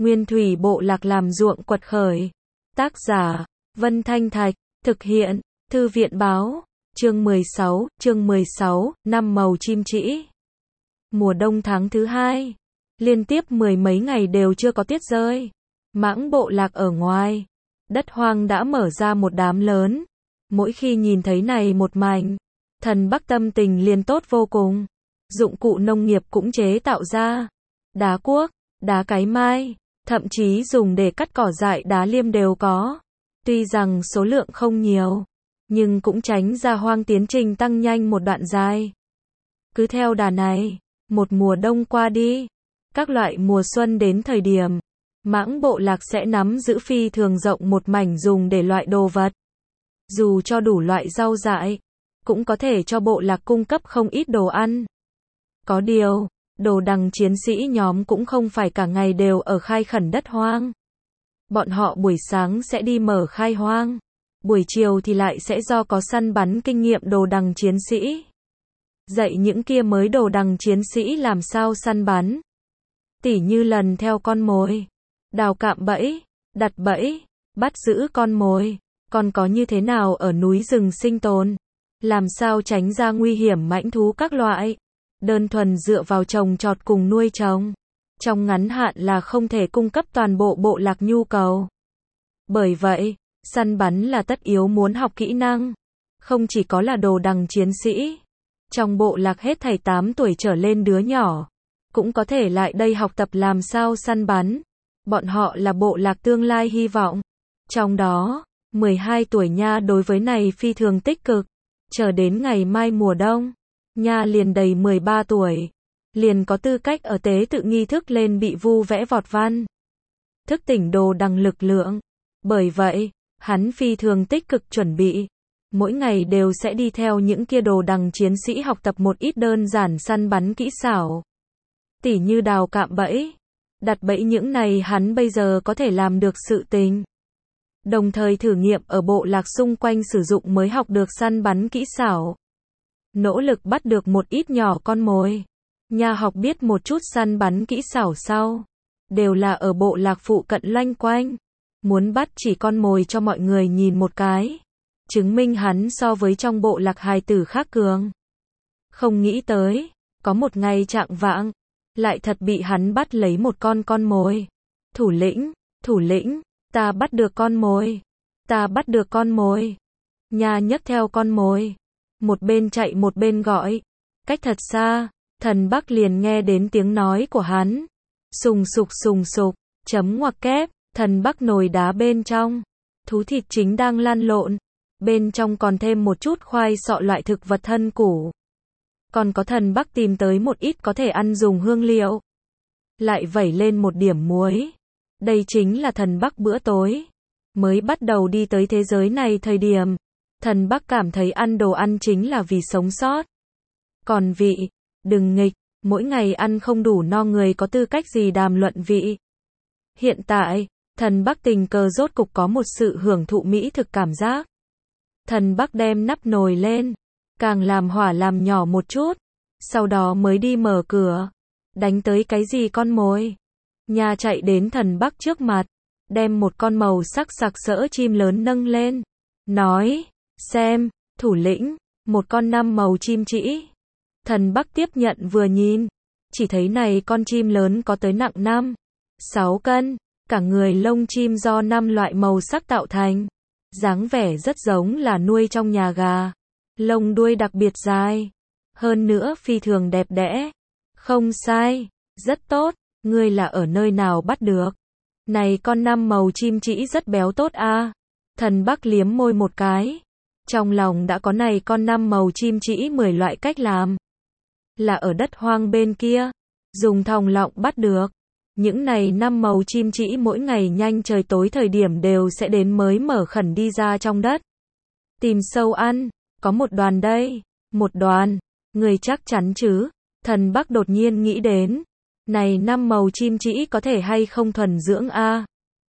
Nguyên thủy bộ lạc làm ruộng quật khởi. Tác giả, Vân Thanh Thạch, thực hiện, Thư viện báo, chương 16, năm màu chim trĩ. Mùa đông tháng thứ 2, liên tiếp mười mấy ngày đều chưa có tuyết rơi. Mãng bộ lạc ở ngoài, đất hoang đã mở ra một đám lớn. Mỗi khi nhìn thấy này một mảnh, Thần Bắc tâm tình liền tốt vô cùng. Dụng cụ nông nghiệp cũng chế tạo ra. Đá cuốc, đá cái mai, thậm chí dùng để cắt cỏ dại đá liêm đều có. Tuy rằng số lượng không nhiều, nhưng cũng tránh ra hoang tiến trình tăng nhanh một đoạn dài. Cứ theo đà này, một mùa đông qua đi, các loại mùa xuân đến thời điểm, mãng bộ lạc sẽ nắm giữ phi thường rộng một mảnh dùng để loại đồ vật. Dù cho đủ loại rau dại, cũng có thể cho bộ lạc cung cấp không ít đồ ăn. Có điều, đồ đằng chiến sĩ nhóm cũng không phải cả ngày đều ở khai khẩn đất hoang. Bọn họ buổi sáng sẽ đi mở khai hoang, buổi chiều thì lại sẽ do có săn bắn kinh nghiệm đồ đằng chiến sĩ. Dạy những kia mới đồ đằng chiến sĩ làm sao săn bắn. Tỉ như lần theo con mồi, đào cạm bẫy, đặt bẫy, bắt giữ con mồi, còn có như thế nào ở núi rừng sinh tồn, làm sao tránh ra nguy hiểm mãnh thú các loại. Đơn thuần dựa vào trồng trọt cùng nuôi trồng, trong ngắn hạn là không thể cung cấp toàn bộ bộ lạc nhu cầu. Bởi vậy, săn bắn là tất yếu muốn học kỹ năng. Không chỉ có là đồ đằng chiến sĩ, trong bộ lạc hết thảy 8 tuổi trở lên đứa nhỏ, cũng có thể lại đây học tập làm sao săn bắn. Bọn họ là bộ lạc tương lai hy vọng. Trong đó, 12 tuổi nha đối với này phi thường tích cực. Chờ đến ngày mai mùa đông, nha liền đầy 13 tuổi, liền có tư cách ở tế tự nghi thức lên bị vu vẽ vọt văn. Thức tỉnh đồ đằng lực lượng. Bởi vậy, hắn phi thường tích cực chuẩn bị. Mỗi ngày đều sẽ đi theo những kia đồ đằng chiến sĩ học tập một ít đơn giản săn bắn kỹ xảo. Tỉ như đào cạm bẫy, đặt bẫy những này hắn bây giờ có thể làm được sự tình. Đồng thời thử nghiệm ở bộ lạc xung quanh sử dụng mới học được săn bắn kỹ xảo. Nỗ lực bắt được một ít nhỏ con mồi. Nha học biết một chút săn bắn kỹ xảo sau. Đều là ở bộ lạc phụ cận loanh quanh. Muốn bắt chỉ con mồi cho mọi người nhìn một cái. Chứng minh hắn so với trong bộ lạc hài tử khác cường. Không nghĩ tới, có một ngày trạng vạng, lại thật bị hắn bắt lấy một con mồi. Thủ lĩnh, ta bắt được con mồi. Ta bắt được con mồi. Nha nhấc theo con mồi. Một bên chạy một bên gọi. Cách thật xa, Thần Bắc liền nghe đến tiếng nói của hắn. Sùng sục, chấm ngoặc kép, Thần Bắc nồi đá bên trong. Thú thịt chính đang lăn lộn. Bên trong còn thêm một chút khoai sọ loại thực vật thân củ. Còn có Thần Bắc tìm tới một ít có thể ăn dùng hương liệu. Lại vẩy lên một điểm muối. Đây chính là Thần Bắc bữa tối. Mới bắt đầu đi tới thế giới này thời điểm, Thần Bắc cảm thấy ăn đồ ăn chính là vì sống sót. Còn vị, đừng nghịch, mỗi ngày ăn không đủ no người có tư cách gì đàm luận vị. Hiện tại, Thần Bắc tình cờ rốt cục có một sự hưởng thụ mỹ thực cảm giác. Thần Bắc đem nắp nồi lên, càng làm hỏa làm nhỏ một chút, sau đó mới đi mở cửa, đánh tới cái gì con mồi. Nha chạy đến Thần Bắc trước mặt, đem một con màu sắc sặc sỡ chim lớn nâng lên, nói, xem, thủ lĩnh, một con 5 màu chim trĩ. Thần Bắc tiếp nhận vừa nhìn, chỉ thấy này con chim lớn có tới nặng 5-6 cân, cả người lông chim do 5 loại màu sắc tạo thành, dáng vẻ rất giống là nuôi trong nhà gà, lông đuôi đặc biệt dài, hơn nữa phi thường đẹp đẽ. Không sai, rất tốt, ngươi là ở nơi nào bắt được? Này con 5 màu chim trĩ rất béo tốt a. Thần Bắc liếm môi một cái. Trong lòng đã có này con 5 màu chim trĩ 10 loại cách làm. Là ở đất hoang bên kia, dùng thòng lọng bắt được. Những này 5 màu chim trĩ mỗi ngày nhanh trời tối thời điểm đều sẽ đến mới mở khẩn đi ra trong đất. Tìm sâu ăn, có một đoàn đây. Một đoàn, người chắc chắn chứ? Thần Bắc đột nhiên nghĩ đến. Này 5 màu chim trĩ có thể hay không thuần dưỡng a?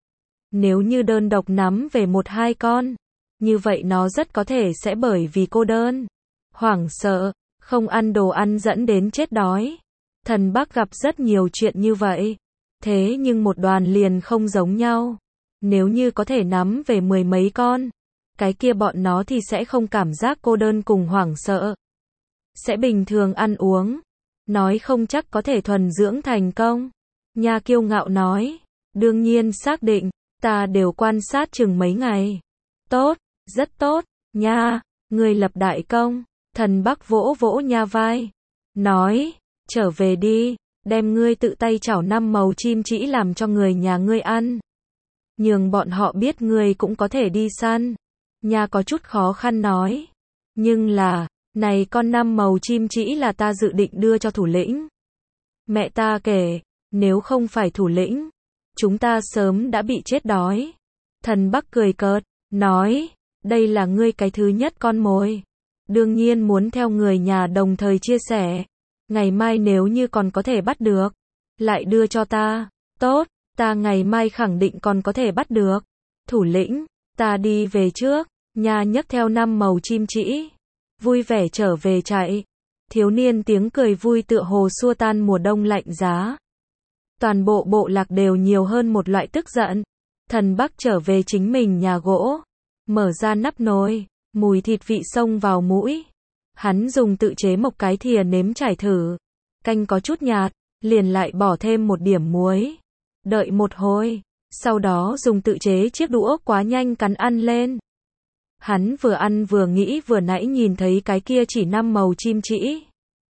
Nếu như đơn độc nắm về 1-2 con, như vậy nó rất có thể sẽ bởi vì cô đơn, hoảng sợ, không ăn đồ ăn dẫn đến chết đói. Thần Bắc gặp rất nhiều chuyện như vậy. Thế nhưng một đoàn liền không giống nhau. Nếu như có thể nắm về 10 mấy con, cái kia bọn nó thì sẽ không cảm giác cô đơn cùng hoảng sợ. Sẽ bình thường ăn uống. Nói không chắc có thể thuần dưỡng thành công. Nha kiêu ngạo nói. Đương nhiên xác định, ta đều quan sát chừng mấy ngày. Tốt, rất tốt, nha, ngươi lập đại công. Thần Bắc vỗ vỗ nha vai. Nói, trở về đi, đem ngươi tự tay chảo 5 màu chim chỉ làm cho người nhà ngươi ăn. Nhường bọn họ biết ngươi cũng có thể đi săn. Nha có chút khó khăn nói. Nhưng là, này con 5 màu chim chỉ là ta dự định đưa cho thủ lĩnh. Mẹ ta kể, nếu không phải thủ lĩnh, chúng ta sớm đã bị chết đói. Thần Bắc cười cợt, nói, đây là ngươi cái thứ nhất con mồi. Đương nhiên muốn theo người nhà đồng thời chia sẻ. Ngày mai nếu như còn có thể bắt được, lại đưa cho ta. Tốt, ta ngày mai khẳng định còn có thể bắt được. Thủ lĩnh, ta đi về trước. Nha nhấc theo 5 màu chim chỉ, vui vẻ trở về chạy. Thiếu niên tiếng cười vui tựa hồ xua tan mùa đông lạnh giá. Toàn bộ bộ lạc đều nhiều hơn một loại tức giận. Thần Bắc trở về chính mình nhà gỗ, mở ra nắp nồi, mùi thịt vị xông vào mũi. Hắn dùng tự chế một cái thìa nếm trải thử. Canh có chút nhạt, liền lại bỏ thêm một điểm muối. Đợi một hồi, sau đó dùng tự chế chiếc đũa quá nhanh cắn ăn lên. Hắn vừa ăn vừa nghĩ vừa nãy nhìn thấy cái kia chỉ 5 màu chim chỉ.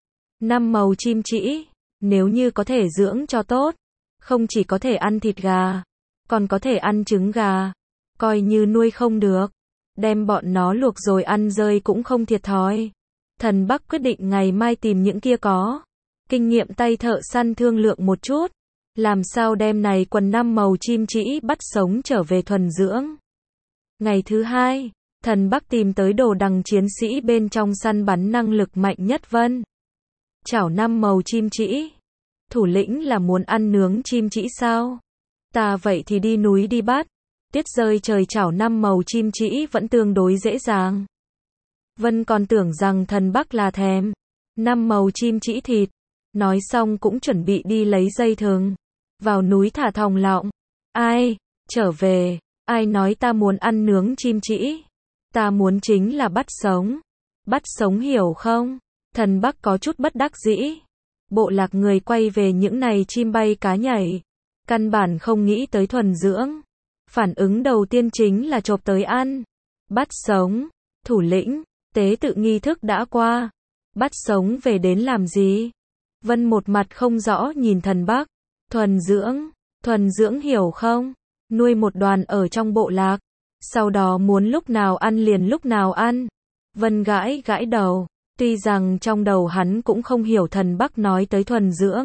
5 màu chim chỉ, nếu như có thể dưỡng cho tốt, không chỉ có thể ăn thịt gà, còn có thể ăn trứng gà. Coi như nuôi không được, đem bọn nó luộc rồi ăn rơi cũng không thiệt thòi. Thần Bắc quyết định ngày mai tìm những kia có kinh nghiệm tay thợ săn thương lượng một chút, làm sao đem này quần 5 màu chim chỉ bắt sống trở về thuần dưỡng. Ngày thứ hai, Thần Bắc tìm tới đồ đằng chiến sĩ bên trong săn bắn năng lực mạnh nhất Vân. Chảo 5 màu chim chỉ. Thủ lĩnh là muốn ăn nướng chim chỉ sao? Ta vậy thì đi núi đi bắt. Tuyết rơi trời chảo 5 màu chim chỉ vẫn tương đối dễ dàng. Vân còn tưởng rằng Thần Bắc là thèm 5 màu chim chỉ thịt. Nói xong cũng chuẩn bị đi lấy dây thừng. Vào núi thả thòng lọng. Ai? Trở về. Ai nói ta muốn ăn nướng chim chỉ? Ta muốn chính là bắt sống. Bắt sống hiểu không? Thần Bắc có chút bất đắc dĩ. Bộ lạc người quay về những này chim bay cá nhảy. Căn bản không nghĩ tới thuần dưỡng. Phản ứng đầu tiên chính là chộp tới ăn. Bắt sống. Thủ lĩnh, tế tự nghi thức đã qua. Bắt sống về đến làm gì? Vân một mặt không rõ nhìn Thần Bắc. Thuần dưỡng hiểu không? Nuôi một đoàn ở trong bộ lạc. Sau đó muốn lúc nào ăn liền lúc nào ăn. Vân gãi gãi đầu. Tuy rằng trong đầu hắn cũng không hiểu Thần Bắc nói tới thuần dưỡng.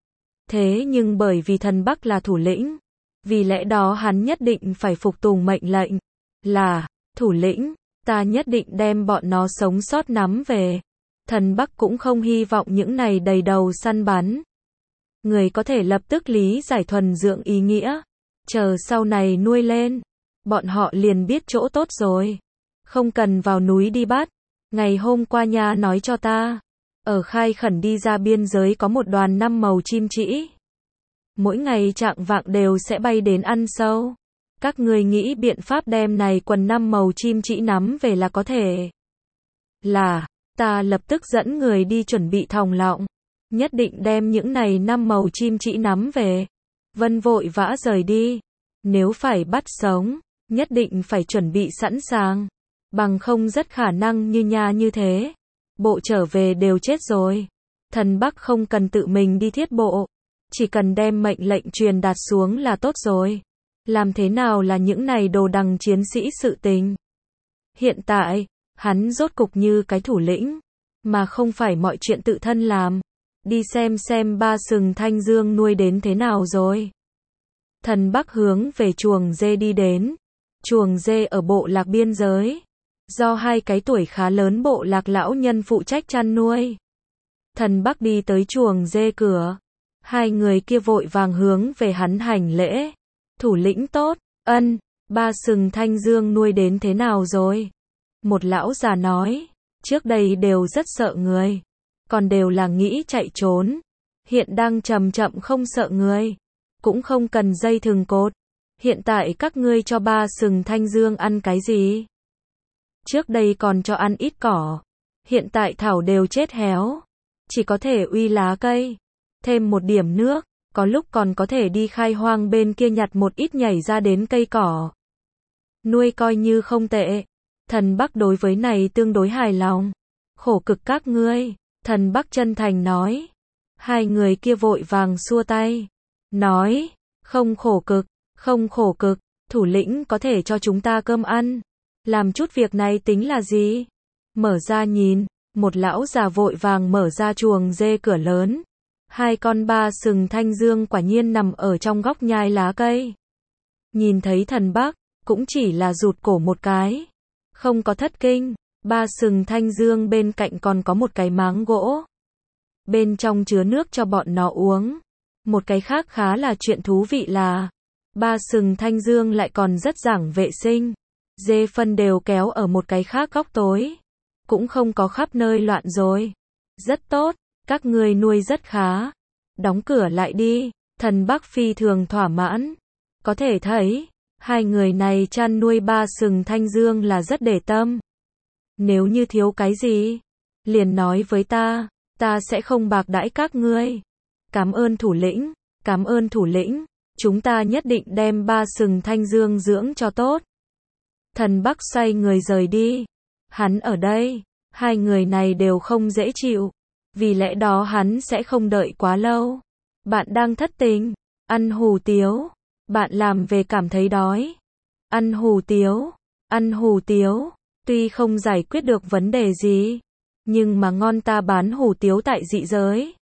Thế nhưng bởi vì Thần Bắc là thủ lĩnh, vì lẽ đó hắn nhất định phải phục tùng mệnh lệnh. Là, thủ lĩnh, ta nhất định đem bọn nó sống sót nắm về. Thần Bắc cũng không hy vọng những này đầy đầu săn bắn. Người có thể lập tức lý giải thuần dưỡng ý nghĩa. Chờ sau này nuôi lên, bọn họ liền biết chỗ tốt rồi. Không cần vào núi đi bắt. Ngày hôm qua nha nói cho ta, ở Khai Khẩn đi ra biên giới có một đoàn 5 màu chim chỉ. Mỗi ngày trạng vạng đều sẽ bay đến ăn sâu. Các người nghĩ biện pháp đem này quần 5 màu chim chỉ nắm về là có thể. Là, ta lập tức dẫn người đi chuẩn bị thòng lọng. Nhất định đem những này 5 màu chim chỉ nắm về. Vân vội vã rời đi. Nếu phải bắt sống, nhất định phải chuẩn bị sẵn sàng. Bằng không rất khả năng như nha như thế. Bộ trở về đều chết rồi. Thần Bắc không cần tự mình đi thiết bộ. Chỉ cần đem mệnh lệnh truyền đạt xuống là tốt rồi. Làm thế nào là những này đồ đằng chiến sĩ sự tình. Hiện tại, hắn rốt cục như cái thủ lĩnh. Mà không phải mọi chuyện tự thân làm. Đi xem ba sừng thanh dương nuôi đến thế nào rồi. Thần Bắc hướng về chuồng dê đi đến. Chuồng dê ở bộ lạc biên giới. Do hai cái tuổi khá lớn bộ lạc lão nhân phụ trách chăn nuôi. Thần Bắc đi tới chuồng dê cửa. Hai người kia vội vàng hướng về hắn hành lễ. Thủ lĩnh tốt, ân, ba sừng thanh dương nuôi đến thế nào rồi? Một lão già nói, trước đây đều rất sợ người. Còn đều là nghĩ chạy trốn. Hiện đang chậm chậm không sợ người. cũng không cần dây thừng cột. Hiện tại các ngươi cho ba sừng Thanh Dương ăn cái gì? Trước đây còn cho ăn ít cỏ, hiện tại thảo đều chết héo, chỉ có thể uy lá cây, thêm một điểm nước, có lúc còn có thể đi khai hoang bên kia nhặt một ít nhảy ra đến cây cỏ. Nuôi coi như không tệ. Thần Bắc đối với này tương đối hài lòng. Khổ cực các ngươi, thần Bắc chân thành nói. Hai người kia vội vàng xua tay, nói, không khổ cực, không khổ cực, thủ lĩnh có thể cho chúng ta cơm ăn. Làm chút việc này tính là gì? Mở ra nhìn, một lão già vội vàng mở ra chuồng dê cửa lớn. Hai con ba sừng Thanh Dương quả nhiên nằm ở trong góc nhai lá cây. Nhìn thấy thần Bắc, cũng chỉ là rụt cổ một cái. Không có thất kinh, ba sừng Thanh Dương bên cạnh còn có một cái máng gỗ. Bên trong chứa nước cho bọn nó uống. Một cái khác khá là chuyện thú vị là, ba sừng Thanh Dương lại còn rất giảng vệ sinh. Dê phân đều kéo ở một cái khác góc tối. Cũng không có khắp nơi loạn rồi. Rất tốt, các ngươi nuôi rất khá. Đóng cửa lại đi, thần Bắc phi thường thỏa mãn. Có thể thấy, hai người này chăn nuôi ba sừng Thanh Dương là rất để tâm. Nếu như thiếu cái gì, liền nói với ta sẽ không bạc đãi các ngươi. Cảm ơn thủ lĩnh, cảm ơn thủ lĩnh, chúng ta nhất định đem ba sừng Thanh Dương dưỡng cho tốt. Thần Bắc xoay người rời đi. Hắn ở đây, hai người này đều không dễ chịu. Vì lẽ đó hắn sẽ không đợi quá lâu. Bạn đang thất tình, ăn hủ tiếu. Bạn làm về cảm thấy đói. Ăn hủ tiếu, ăn hủ tiếu. Tuy không giải quyết được vấn đề gì, nhưng mà ngon, ta bán hủ tiếu tại dị giới.